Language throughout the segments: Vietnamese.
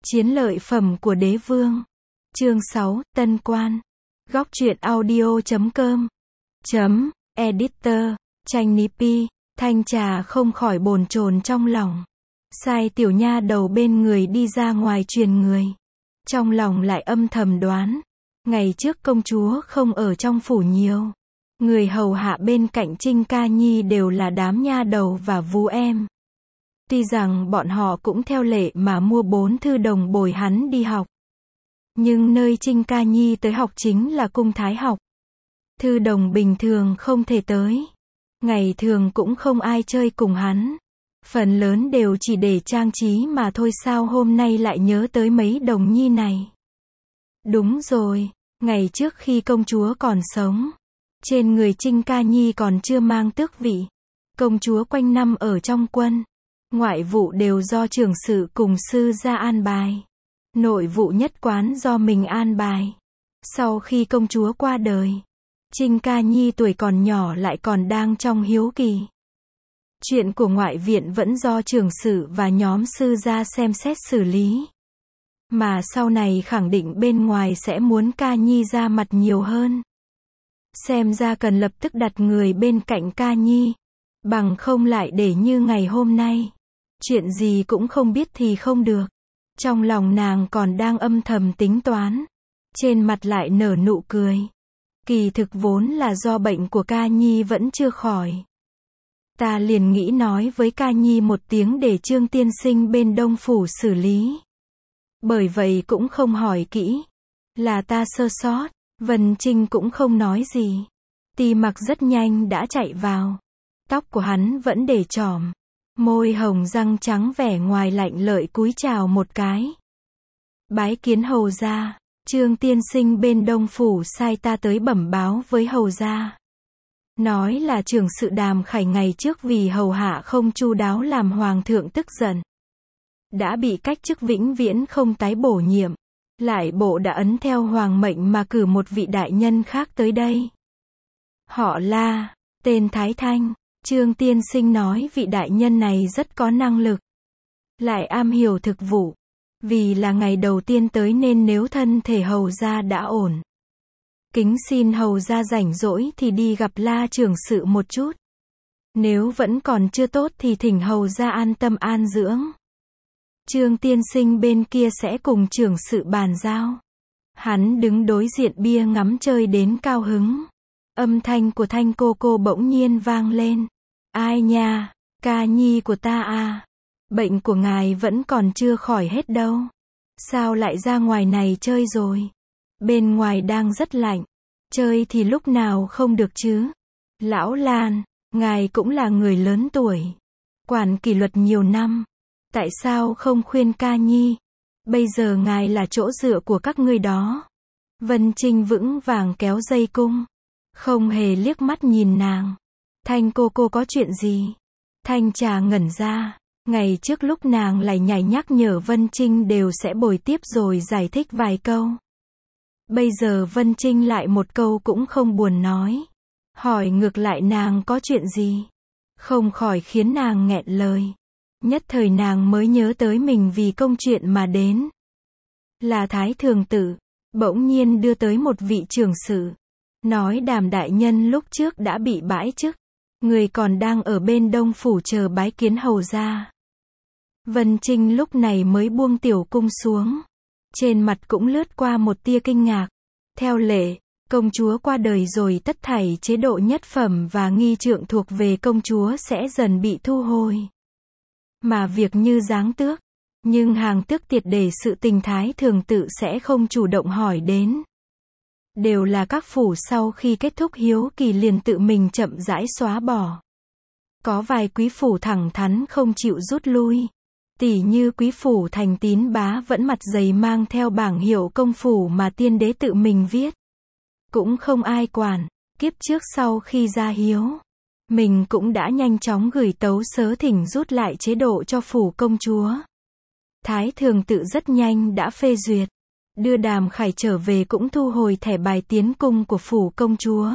Chiến lợi phẩm của đế vương. Chương 6, Tân Quan. Góc truyện audio.com Editor, Tranh Nipi, Thanh Trà không khỏi bồn chồn trong lòng. Sai tiểu nha đầu bên người đi ra ngoài truyền người. Trong lòng lại âm thầm đoán. Ngày trước công chúa không ở trong phủ nhiều. Người hầu hạ bên cạnh Trinh Ca Nhi đều là đám nha đầu và vú em. Tuy rằng bọn họ cũng theo lệ mà mua 4 thư đồng bồi hắn đi học. Nhưng nơi Trinh Ca Nhi tới học chính là cung thái học. Thư đồng bình thường không thể tới. Ngày thường cũng không ai chơi cùng hắn. Phần lớn đều chỉ để trang trí mà thôi, sao hôm nay lại nhớ tới mấy đồng nhi này. Đúng rồi, ngày trước khi công chúa còn sống, trên người Trinh Ca Nhi còn chưa mang tước vị. Công chúa quanh năm ở trong quân. Ngoại vụ đều do trưởng sự cùng sư gia an bài. Nội vụ nhất quán do mình an bài. Sau khi công chúa qua đời, Trinh Ca Nhi tuổi còn nhỏ lại còn đang trong hiếu kỳ. Chuyện của ngoại viện vẫn do trưởng sự và nhóm sư gia xem xét xử lý. Mà sau này khẳng định bên ngoài sẽ muốn Ca Nhi ra mặt nhiều hơn. Xem ra cần lập tức đặt người bên cạnh Ca Nhi. Bằng không lại để như ngày hôm nay. Chuyện gì cũng không biết thì không được. Trong lòng nàng còn đang âm thầm tính toán. Trên mặt lại nở nụ cười. Kỳ thực vốn là do bệnh của Ca Nhi vẫn chưa khỏi. Ta liền nghĩ nói với Ca Nhi một tiếng để Trương tiên sinh bên Đông Phủ xử lý. Bởi vậy cũng không hỏi kỹ. Là ta sơ sót. Vân Trinh cũng không nói gì. Ti Mặc rất nhanh đã chạy vào. Tóc của hắn vẫn để chỏm. Môi hồng răng trắng vẻ ngoài lạnh lợi cúi chào một cái. Bái kiến hầu gia. Trương tiên sinh bên Đông Phủ sai ta tới bẩm báo với hầu gia. Nói là trưởng sự Đàm Khải ngày trước vì hầu hạ không chu đáo làm hoàng thượng tức giận. Đã bị cách chức vĩnh viễn không tái bổ nhiệm. Lại bộ đã ấn theo hoàng mệnh mà cử một vị đại nhân khác tới đây. Họ La, tên Thái Thanh. Trương tiên sinh nói vị đại nhân này rất có năng lực. Lại am hiểu thực vụ. Vì là ngày đầu tiên tới nên nếu thân thể hầu gia đã ổn. Kính xin hầu gia rảnh rỗi thì đi gặp La trưởng sự một chút. Nếu vẫn còn chưa tốt thì thỉnh hầu gia an tâm an dưỡng. Trương tiên sinh bên kia sẽ cùng trưởng sự bàn giao. Hắn đứng đối diện bia ngắm chơi đến cao hứng. Âm thanh của Thanh cô bỗng nhiên vang lên. Ai nha, Ca Nhi của ta à. Bệnh của ngài vẫn còn chưa khỏi hết đâu. Sao lại ra ngoài này chơi rồi? Bên ngoài đang rất lạnh. Chơi thì lúc nào không được chứ? Lão Lan, ngài cũng là người lớn tuổi. Quản kỷ luật nhiều năm. Tại sao không khuyên Ca Nhi? Bây giờ ngài là chỗ dựa của các ngươi đó. Vân Trinh vững vàng kéo dây cung. Không hề liếc mắt nhìn nàng. Thanh cô có chuyện gì? Thanh Trà ngẩn ra. Ngày trước lúc nàng lại nhảy nhắc nhở Vân Trinh đều sẽ bồi tiếp rồi giải thích vài câu. Bây giờ Vân Trinh lại một câu cũng không buồn nói. Hỏi ngược lại nàng có chuyện gì? Không khỏi khiến nàng nghẹn lời. Nhất thời nàng mới nhớ tới mình vì công chuyện mà đến. Là Thái Thường Tử. Bỗng nhiên đưa tới một vị trưởng sự. Nói Đàm đại nhân lúc trước đã bị bãi chức. Người còn đang ở bên Đông Phủ chờ bái kiến hầu gia. Vân Trinh lúc này mới buông tiểu cung xuống. Trên mặt cũng lướt qua một tia kinh ngạc. Theo lệ, công chúa qua đời rồi tất thảy chế độ nhất phẩm và nghi trượng thuộc về công chúa sẽ dần bị thu hồi. Mà việc như giáng tước, nhưng hàng tước tiệt để sự tình Thái Thường Tự sẽ không chủ động hỏi đến. Đều là các phủ sau khi kết thúc hiếu kỳ liền tự mình chậm rãi xóa bỏ. Có vài quý phủ thẳng thắn không chịu rút lui. Tỉ như quý phủ Thành Tín Bá vẫn mặt dày mang theo bảng hiệu công phủ mà tiên đế tự mình viết. Cũng không ai quản. Kiếp trước sau khi ra hiếu, mình cũng đã nhanh chóng gửi tấu sớ thỉnh rút lại chế độ cho phủ công chúa. Thái Thường Tự rất nhanh đã phê duyệt. Đưa Đàm Khải trở về cũng thu hồi thẻ bài tiến cung của phủ công chúa.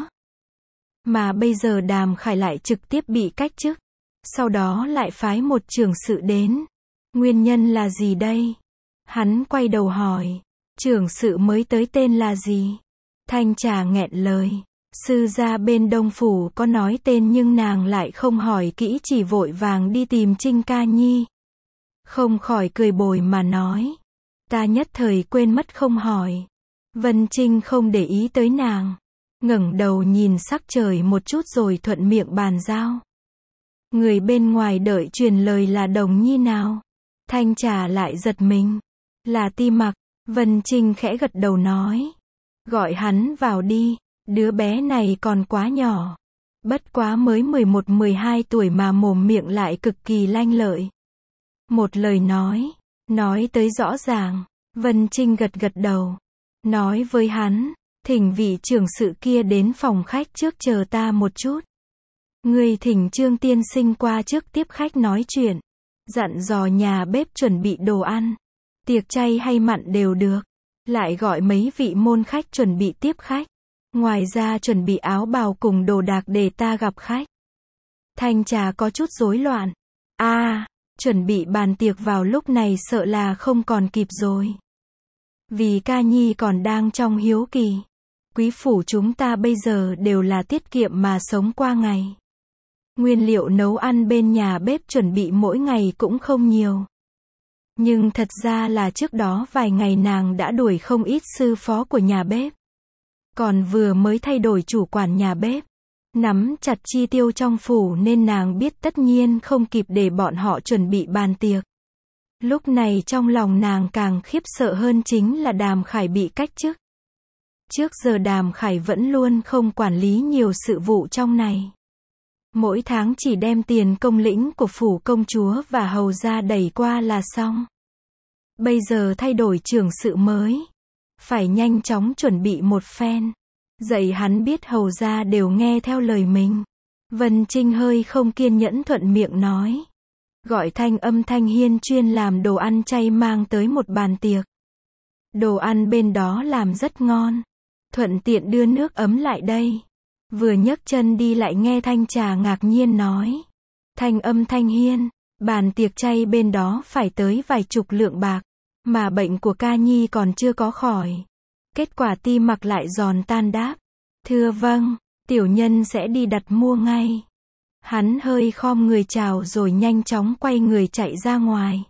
Mà bây giờ Đàm Khải lại trực tiếp bị cách chức. Sau đó lại phái một trưởng sự đến. Nguyên nhân là gì đây? Hắn quay đầu hỏi, trưởng sự mới tới tên là gì? Thanh Trà nghẹn lời. Sư gia bên Đông Phủ có nói tên nhưng nàng lại không hỏi kỹ, chỉ vội vàng đi tìm Trinh Ca Nhi. Không khỏi cười bồi mà nói. Ta nhất thời quên mất không hỏi. Vân Trinh không để ý tới nàng. Ngẩng đầu nhìn sắc trời một chút rồi thuận miệng bàn giao. Người bên ngoài đợi truyền lời là Đồng Nhi nào? Thanh Trà lại giật mình. Là Ti Mặc. Vân Trinh khẽ gật đầu nói. Gọi hắn vào đi. Đứa bé này còn quá nhỏ. Bất quá mới 11-12 tuổi mà mồm miệng lại cực kỳ lanh lợi. Một lời nói tới rõ ràng. Vân Trinh gật gật đầu. Nói với hắn, thỉnh vị trưởng sự kia đến phòng khách trước chờ ta một chút. Người thỉnh Trương tiên sinh qua trước tiếp khách nói chuyện. Dặn dò nhà bếp chuẩn bị đồ ăn. Tiệc chay hay mặn đều được. Lại gọi mấy vị môn khách chuẩn bị tiếp khách. Ngoài ra chuẩn bị áo bào cùng đồ đạc để ta gặp khách. Thanh Trà có chút rối loạn. Chuẩn bị bàn tiệc vào lúc này sợ là không còn kịp rồi. Vì Ca Nhi còn đang trong hiếu kỳ. Quý phủ chúng ta bây giờ đều là tiết kiệm mà sống qua ngày. Nguyên liệu nấu ăn bên nhà bếp chuẩn bị mỗi ngày cũng không nhiều. Nhưng thật ra là trước đó vài ngày nàng đã đuổi không ít sư phó của nhà bếp. Còn vừa mới thay đổi chủ quản nhà bếp. Nắm chặt chi tiêu trong phủ nên nàng biết tất nhiên không kịp để bọn họ chuẩn bị bàn tiệc. Lúc này trong lòng nàng càng khiếp sợ hơn chính là Đàm Khải bị cách chức. Trước giờ Đàm Khải vẫn luôn không quản lý nhiều sự vụ trong này. Mỗi tháng chỉ đem tiền công lĩnh của phủ công chúa và hầu gia đẩy qua là xong. Bây giờ thay đổi trưởng sự mới. Phải nhanh chóng chuẩn bị một phen. Dạy hắn biết hầu gia đều nghe theo lời mình. Vân Trinh hơi không kiên nhẫn thuận miệng nói. Gọi Thanh Âm Thanh Hiên chuyên làm đồ ăn chay mang tới một bàn tiệc. Đồ ăn bên đó làm rất ngon. Thuận tiện đưa nước ấm lại đây. Vừa nhấc chân đi lại nghe Thanh Trà ngạc nhiên nói. Thanh Âm Thanh Hiên, bàn tiệc chay bên đó phải tới vài chục lượng bạc. Mà bệnh của Ca Nhi còn chưa có khỏi. Kết quả Ti Mặc lại giòn tan đáp. Thưa vâng, tiểu nhân sẽ đi đặt mua ngay. Hắn hơi khom người chào rồi nhanh chóng quay người chạy ra ngoài.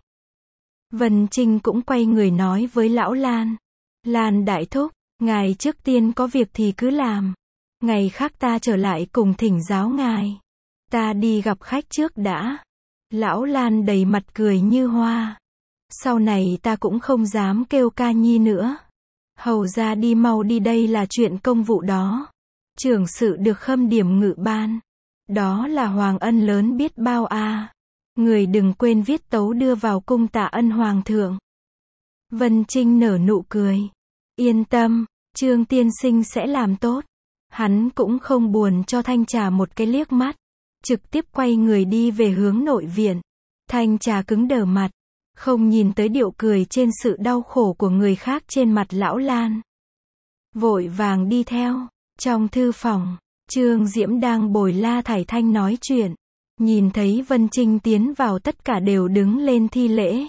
Vân Trinh cũng quay người nói với lão Lan. Lan đại thúc, ngài trước tiên có việc thì cứ làm. Ngày khác ta trở lại cùng thỉnh giáo ngài. Ta đi gặp khách trước đã. Lão Lan đầy mặt cười như hoa. Sau này ta cũng không dám kêu Ca Nhi nữa. Hầu ra đi mau đi, đây là chuyện công vụ đó. Trưởng sự được khâm điểm ngự ban. Đó là hoàng ân lớn biết bao a. Người đừng quên viết tấu đưa vào cung tạ ân hoàng thượng. Vân Trinh nở nụ cười. Yên tâm, Trương tiên sinh sẽ làm tốt. Hắn cũng không buồn cho Thanh Trà một cái liếc mắt. Trực tiếp quay người đi về hướng nội viện. Thanh Trà cứng đờ mặt. Không nhìn tới điệu cười trên sự đau khổ của người khác trên mặt lão Lan. Vội vàng đi theo. Trong thư phòng, Trương Diễm đang bồi La Thải Thanh nói chuyện. Nhìn thấy Vân Trinh tiến vào tất cả đều đứng lên thi lễ.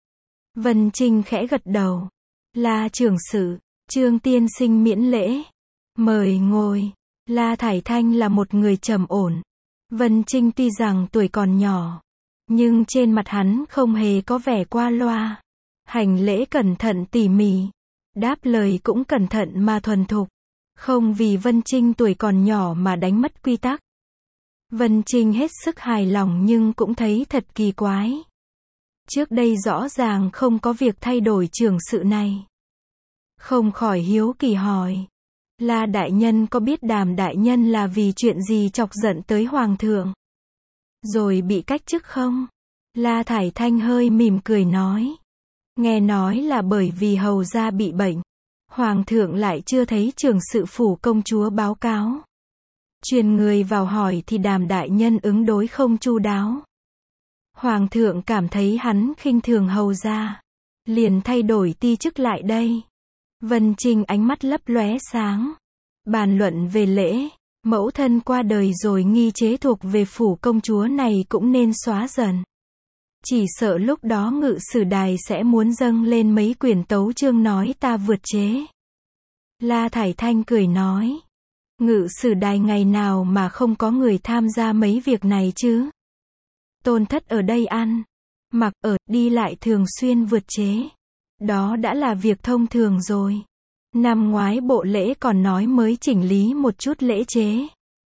Vân Trinh khẽ gật đầu. La trưởng sự, Trương tiên sinh miễn lễ. Mời ngồi. La Thải Thanh là một người trầm ổn. Vân Trinh tuy rằng tuổi còn nhỏ. Nhưng trên mặt hắn không hề có vẻ qua loa. Hành lễ cẩn thận tỉ mỉ. Đáp lời cũng cẩn thận mà thuần thục. Không vì Vân Trinh tuổi còn nhỏ mà đánh mất quy tắc. Vân Trinh hết sức hài lòng nhưng cũng thấy thật kỳ quái. Trước đây rõ ràng không có việc thay đổi trưởng sự này. Không khỏi hiếu kỳ hỏi. La đại nhân có biết Đàm đại nhân là vì chuyện gì chọc giận tới hoàng thượng? Rồi bị cách chức không? La Thải Thanh hơi mỉm cười nói. Nghe nói là bởi vì hầu gia bị bệnh. Hoàng thượng lại chưa thấy trưởng sự phủ công chúa báo cáo. Truyền người vào hỏi thì Đàm đại nhân ứng đối không chu đáo. Hoàng thượng cảm thấy hắn khinh thường hầu gia. Liền thay đổi ti chức lại đây. Vân Trinh ánh mắt lấp lóe sáng. Bàn luận về lễ. Mẫu thân qua đời rồi nghi chế thuộc về phủ công chúa này cũng nên xóa dần. Chỉ sợ lúc đó Ngự Sử Đài sẽ muốn dâng lên mấy quyển tấu chương nói ta vượt chế. La Thải Thanh cười nói. Ngự Sử Đài ngày nào mà không có người tham gia mấy việc này chứ. Tôn thất ở đây ăn, mặc ở, đi lại thường xuyên vượt chế. Đó đã là việc thông thường rồi. Năm ngoái bộ lễ còn nói mới chỉnh lý một chút lễ chế.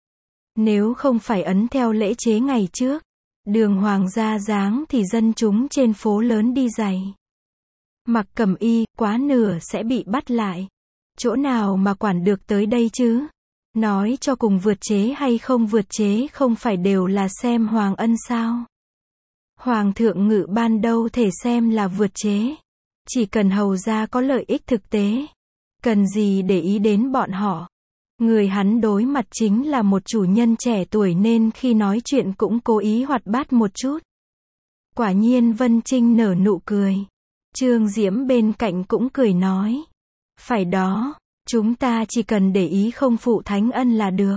Nếu không phải ấn theo lễ chế ngày trước, đường hoàng gia dáng thì dân chúng trên phố lớn đi giày. Mặc cẩm y, quá nửa sẽ bị bắt lại. Chỗ nào mà quản được tới đây chứ? Nói cho cùng vượt chế hay không vượt chế không phải đều là xem hoàng ân sao? Hoàng thượng Ngự Ban đâu thể xem là vượt chế. Chỉ cần hầu gia có lợi ích thực tế. Cần gì để ý đến bọn họ. Người hắn đối mặt chính là một chủ nhân trẻ tuổi nên khi nói chuyện cũng cố ý hoạt bát một chút. Quả nhiên Vân Trinh nở nụ cười. Trương Diễm bên cạnh cũng cười nói. Phải đó, chúng ta chỉ cần để ý không phụ thánh ân là được.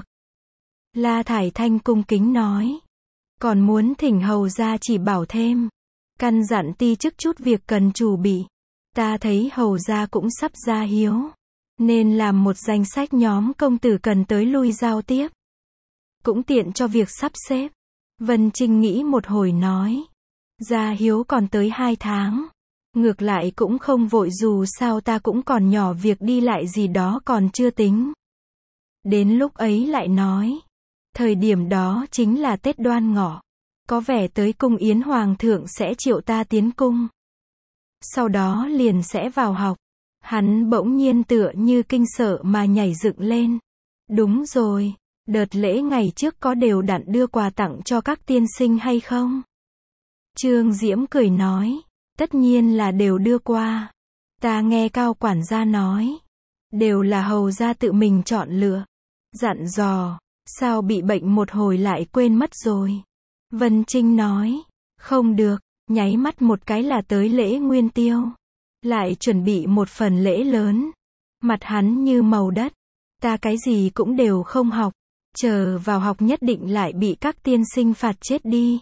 La Thải Thanh cung kính nói. Còn muốn thỉnh hầu gia chỉ bảo thêm. Căn dặn ti chức chút việc cần chuẩn bị. Ta thấy hầu gia cũng sắp ra hiếu. Nên làm một danh sách nhóm công tử cần tới lui giao tiếp. Cũng tiện cho việc sắp xếp. Vân Trinh nghĩ một hồi nói. Ra hiếu còn tới 2 tháng. Ngược lại cũng không vội dù sao ta cũng còn nhỏ việc đi lại gì đó còn chưa tính. Đến lúc ấy lại nói. Thời điểm đó chính là Tết Đoan Ngọ. Có vẻ tới cung yến hoàng thượng sẽ triệu ta tiến cung. Sau đó liền sẽ vào học. Hắn bỗng nhiên tựa như kinh sợ mà nhảy dựng lên. Đúng rồi, đợt lễ ngày trước có đều đặn đưa quà tặng cho các tiên sinh hay không? Trương Diễm cười nói, tất nhiên là đều đưa qua. Ta nghe Cao quản gia nói, đều là hầu gia tự mình chọn lựa. Dặn dò, sao bị bệnh một hồi lại quên mất rồi. Vân Trinh nói, không được, nháy mắt một cái là tới lễ Nguyên Tiêu. Lại chuẩn bị một phần lễ lớn. Mặt hắn như màu đất. Ta cái gì cũng đều không học. Chờ vào học nhất định lại bị các tiên sinh phạt chết đi.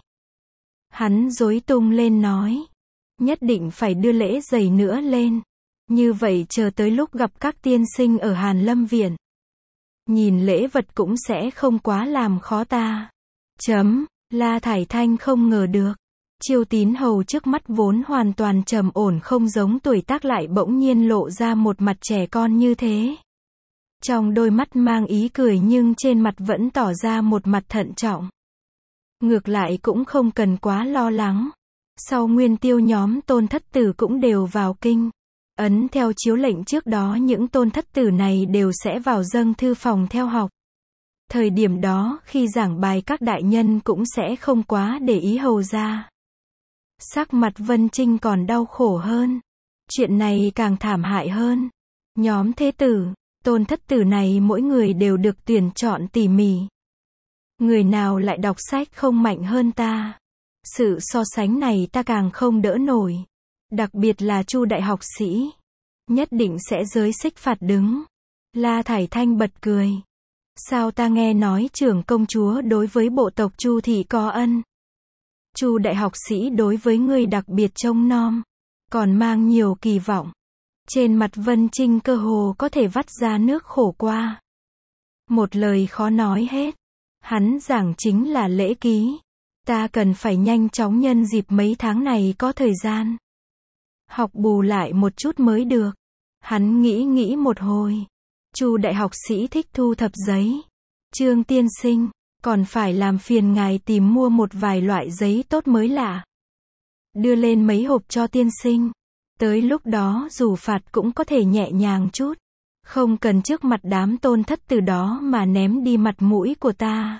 Hắn rối tung lên nói. Nhất định phải đưa lễ dày nữa lên. Như vậy chờ tới lúc gặp các tiên sinh ở Hàn Lâm Viện. Nhìn lễ vật cũng sẽ không quá làm khó ta. La Thải Thanh không ngờ được. Chiêu Tín hầu trước mắt vốn hoàn toàn trầm ổn không giống tuổi tác lại bỗng nhiên lộ ra một mặt trẻ con như thế. Trong đôi mắt mang ý cười nhưng trên mặt vẫn tỏ ra một mặt thận trọng. Ngược lại cũng không cần quá lo lắng. Sau Nguyên Tiêu nhóm tôn thất tử cũng đều vào kinh. Ấn theo chiếu lệnh trước đó những tôn thất tử này đều sẽ vào dâng thư phòng theo học. Thời điểm đó khi giảng bài các đại nhân cũng sẽ không quá để ý hầu gia. Sắc mặt Vân Trinh còn đau khổ hơn. Chuyện này càng thảm hại hơn. Nhóm thế tử, tôn thất tử này mỗi người đều được tuyển chọn tỉ mỉ. Người nào lại đọc sách không mạnh hơn ta. Sự so sánh này ta càng không đỡ nổi. Đặc biệt là Chu đại học sĩ. Nhất định sẽ giới xích phạt đứng. La Thải Thanh bật cười. Sao ta nghe nói trưởng công chúa đối với bộ tộc Chu thị có ân. Chu đại học sĩ đối với ngươi đặc biệt trông nom. Còn mang nhiều kỳ vọng. Trên mặt Vân Trinh cơ hồ có thể vắt ra nước khổ qua. Một lời khó nói hết. Hắn giảng chính là lễ ký. Ta cần phải nhanh chóng nhân dịp mấy tháng này có thời gian. Học bù lại một chút mới được. Hắn nghĩ một hồi. Chu đại học sĩ thích thu thập giấy. Trương tiên sinh, còn phải làm phiền ngài tìm mua một vài loại giấy tốt mới lạ. Đưa lên mấy hộp cho tiên sinh. Tới lúc đó dù phạt cũng có thể nhẹ nhàng chút. Không cần trước mặt đám tôn thất từ đó mà ném đi mặt mũi của ta.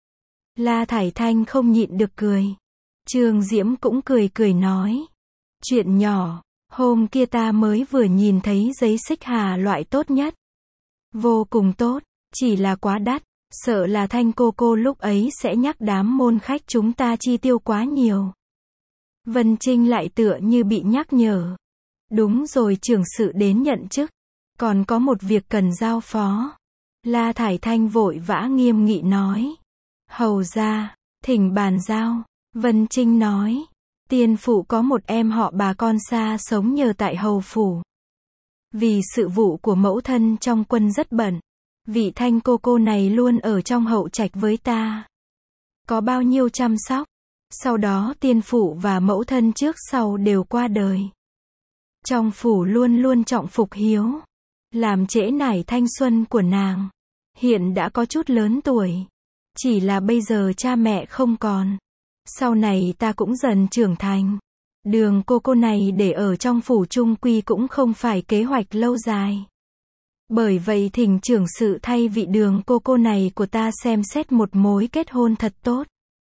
La Thải Thanh không nhịn được cười. Trương Diễm cũng cười nói. Chuyện nhỏ, hôm kia ta mới vừa nhìn thấy giấy xích hà loại tốt nhất. Vô cùng tốt, chỉ là quá đắt. Sợ là Thanh cô lúc ấy sẽ nhắc đám môn khách chúng ta chi tiêu quá nhiều. Vân Trinh lại tựa như bị nhắc nhở. Đúng rồi, trưởng sự đến nhận chức. Còn có một việc cần giao phó. La Thải Thanh vội vã nghiêm nghị nói. Hầu ra, thỉnh bàn giao. Vân Trinh nói. Tiên phụ có một em họ bà con xa sống nhờ tại hầu phủ. Vì sự vụ của mẫu thân trong quân rất bận, vị Thanh cô này luôn ở trong hậu trạch với ta. Có bao nhiêu chăm sóc. Sau đó tiên phụ và mẫu thân trước sau đều qua đời. Trong phủ luôn luôn trọng phục hiếu, làm trễ nải thanh xuân của nàng. Hiện đã có chút lớn tuổi, chỉ là bây giờ cha mẹ không còn. Sau này ta cũng dần trưởng thành. Đường cô này để ở trong phủ trung quy cũng không phải kế hoạch lâu dài. Bởi vậy thỉnh trưởng sự thay vị đường cô này của ta xem xét một mối kết hôn thật tốt.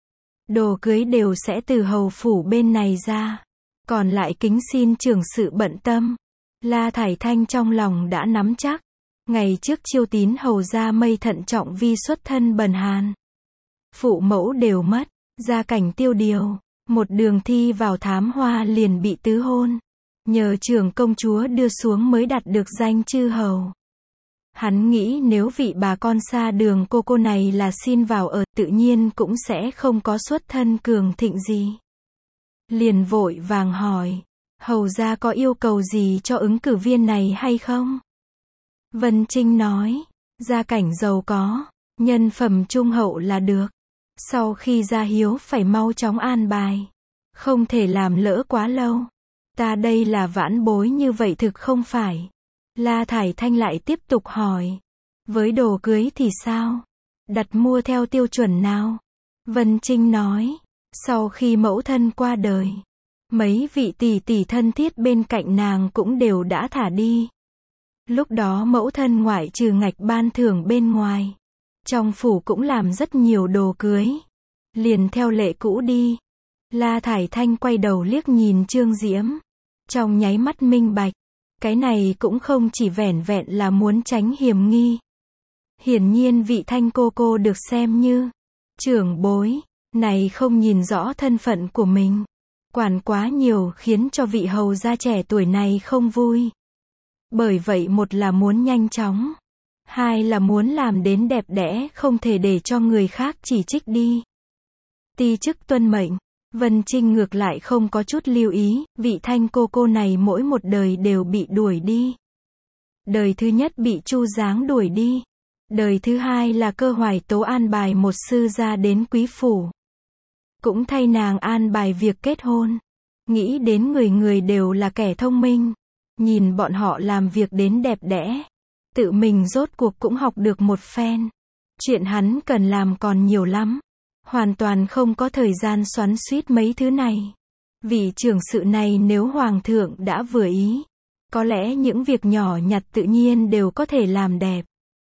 Đồ cưới đều sẽ từ hầu phủ bên này ra. Còn lại kính xin trưởng sự bận tâm. La Thải Thanh trong lòng đã nắm chắc. Ngày trước Chiêu Tín hầu ra mây thận trọng vì xuất thân bần hàn. Phụ mẫu đều mất, gia cảnh tiêu điều. Một đường thi vào thám hoa liền bị tứ hôn. Nhờ trưởng công chúa đưa xuống mới đạt được danh chư hầu. Hắn nghĩ nếu vị bà con xa đường cô này là xin vào ở tự nhiên cũng sẽ không có xuất thân cường thịnh gì. Liền vội vàng hỏi, hầu ra có yêu cầu gì cho ứng cử viên này hay không? Vân Trinh nói, gia cảnh giàu có, nhân phẩm trung hậu là được. Sau khi ra hiếu phải mau chóng an bài. Không thể làm lỡ quá lâu. Ta đây là vãn bối như vậy thực không phải. La Thải Thanh lại tiếp tục hỏi. Với đồ cưới thì sao? Đặt mua theo tiêu chuẩn nào? Vân Trinh nói. Sau khi mẫu thân qua đời, mấy vị tỷ tỷ thân thiết bên cạnh nàng cũng đều đã thả đi. Lúc đó mẫu thân ngoại trừ ngạch ban thưởng bên ngoài, trong phủ cũng làm rất nhiều đồ cưới. Liền theo lệ cũ đi. La Thải Thanh quay đầu liếc nhìn Trương Diễm. Trong nháy mắt minh bạch. Cái này cũng không chỉ vẻn vẹn là muốn tránh hiểm nghi. Hiển nhiên vị Thanh cô được xem như trưởng bối, này không nhìn rõ thân phận của mình. Quản quá nhiều khiến cho vị hầu gia trẻ tuổi này không vui. Bởi vậy một là muốn nhanh chóng. Hai là muốn làm đến đẹp đẽ không thể để cho người khác chỉ trích đi. Ti chức tuân mệnh. Vân Trinh ngược lại không có chút lưu ý, vị Thanh cô này mỗi một đời đều bị đuổi đi. Đời thứ nhất bị Chu Giáng đuổi đi. Đời thứ hai là Cơ Hoài Tố an bài một sư gia đến quý phủ. Cũng thay nàng an bài việc kết hôn. Nghĩ đến người người đều là kẻ thông minh. Nhìn bọn họ làm việc đến đẹp đẽ. Tự mình rốt cuộc cũng học được một phen. Chuyện hắn cần làm còn nhiều lắm. Hoàn toàn không có thời gian xoắn xuýt mấy thứ này. Vị trưởng sự này nếu hoàng thượng đã vừa ý, có lẽ những việc nhỏ nhặt tự nhiên đều có thể làm đẹp.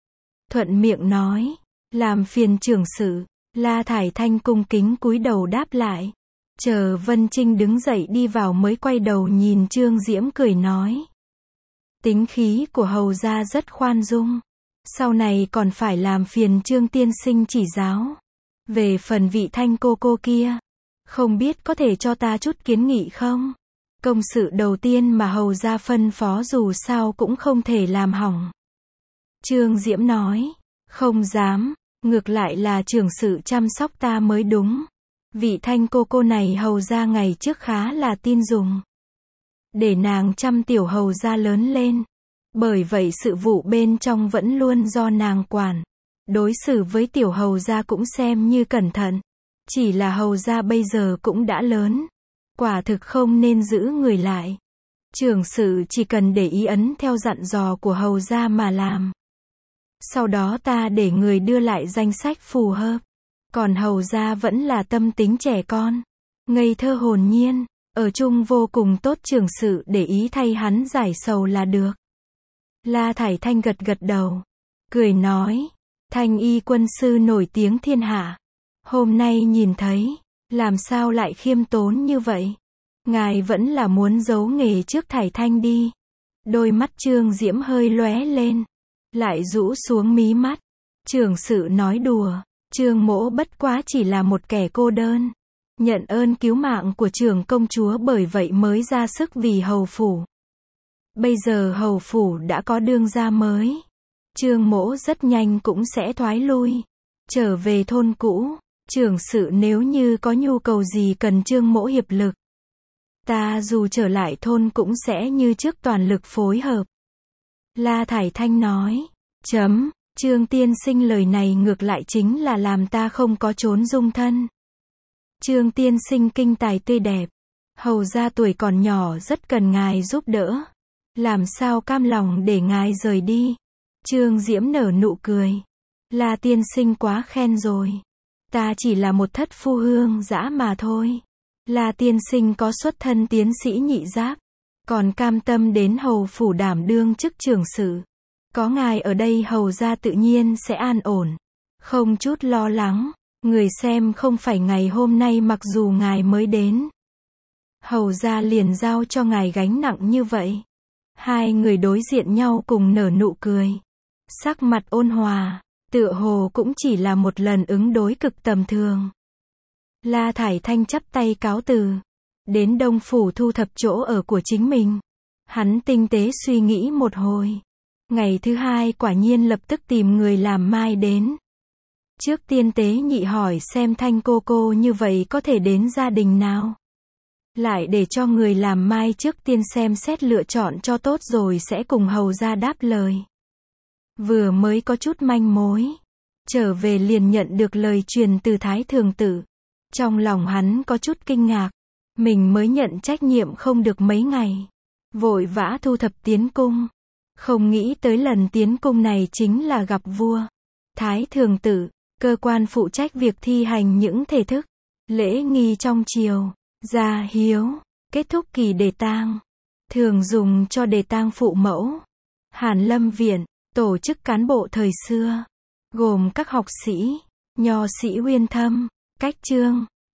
Thuận miệng nói, làm phiền trưởng sự. La Thải Thanh cung kính cúi đầu đáp lại. Chờ Vân Trinh đứng dậy đi vào mới quay đầu nhìn Trương Diễm cười nói. Tính khí của hầu gia rất khoan dung. Sau này còn phải làm phiền Trương tiên sinh chỉ giáo. Về phần vị Thanh cô kia, không biết có thể cho ta chút kiến nghị không? Công sự đầu tiên mà hầu gia phân phó dù sao cũng không thể làm hỏng. Trương Diễm nói, không dám, ngược lại là trưởng sự chăm sóc ta mới đúng. Vị Thanh cô này hầu gia ngày trước khá là tin dùng. Để nàng chăm tiểu hầu gia lớn lên. Bởi vậy sự vụ bên trong vẫn luôn do nàng quản. Đối xử với tiểu hầu gia cũng xem như cẩn thận. Chỉ là hầu gia bây giờ cũng đã lớn. Quả thực không nên giữ người lại. Trưởng sự chỉ cần để ý ấn theo dặn dò của hầu gia mà làm. Sau đó ta để người đưa lại danh sách phù hợp. Còn hầu gia vẫn là tâm tính trẻ con. Ngây thơ hồn nhiên. Ở chung vô cùng tốt, trưởng sự để ý thay hắn giải sầu là được. La Thải Thanh gật gật đầu. Cười nói. Thanh y quân sư nổi tiếng thiên hạ. Hôm nay nhìn thấy. Làm sao lại khiêm tốn như vậy? Ngài vẫn là muốn giấu nghề trước Thải Thanh đi. Đôi mắt Trương Diễm hơi lóe lên. Lại rũ xuống mí mắt. Trưởng sự nói đùa. Trương mỗ bất quá chỉ là một kẻ cô đơn. Nhận ơn cứu mạng của trưởng công chúa, bởi vậy mới ra sức vì hầu phủ. Bây giờ hầu phủ đã có đương gia mới. Trương mỗ rất nhanh cũng sẽ thoái lui. Trở về thôn cũ. Trưởng sự nếu như có nhu cầu gì cần trương mỗ hiệp lực. Ta dù trở lại thôn cũng sẽ như trước toàn lực phối hợp. La Thải Thanh nói. Trương tiên sinh lời này ngược lại chính là làm ta không có trốn dung thân. Trương tiên sinh kinh tài tươi đẹp. Hầu ra tuổi còn nhỏ rất cần ngài giúp đỡ. Làm sao cam lòng để ngài rời đi. Trương Diễm nở nụ cười. La tiên sinh quá khen rồi. Ta chỉ là một thất phu hương dã mà thôi. La tiên sinh có xuất thân tiến sĩ nhị giáp. Còn cam tâm đến hầu phủ đảm đương chức trưởng sự. Có ngài ở đây hầu ra tự nhiên sẽ an ổn. Không chút lo lắng. Người xem không phải ngày hôm nay mặc dù ngài mới đến. Hầu ra liền giao cho ngài gánh nặng như vậy. Hai người đối diện nhau cùng nở nụ cười. Sắc mặt ôn hòa. Tựa hồ cũng chỉ là một lần ứng đối cực tầm thường. La Thải Thanh chắp tay cáo từ. Đến Đông Phủ thu thập chỗ ở của chính mình. Hắn tinh tế suy nghĩ một hồi. Ngày thứ hai quả nhiên lập tức tìm người làm mai đến. Trước tiên tế nhị hỏi xem Thanh cô như vậy có thể đến gia đình nào. Lại để cho người làm mai trước tiên xem xét lựa chọn cho tốt rồi sẽ cùng hầu ra đáp lời. Vừa mới có chút manh mối. Trở về liền nhận được lời truyền từ Thái Thường Tử. Trong lòng hắn có chút kinh ngạc. Mình mới nhận trách nhiệm không được mấy ngày. Vội vã thu thập tiến cung. Không nghĩ tới lần tiến cung này chính là gặp vua. Thái Thường Tử, cơ quan phụ trách việc thi hành những thể thức. Lễ nghi trong triều. Gia hiếu. Kết thúc kỳ đề tang. Thường dùng cho đề tang phụ mẫu. Hàn Lâm Viện. Tổ chức cán bộ thời xưa. Gồm các học sĩ. Nho sĩ uyên thâm. Cách chương.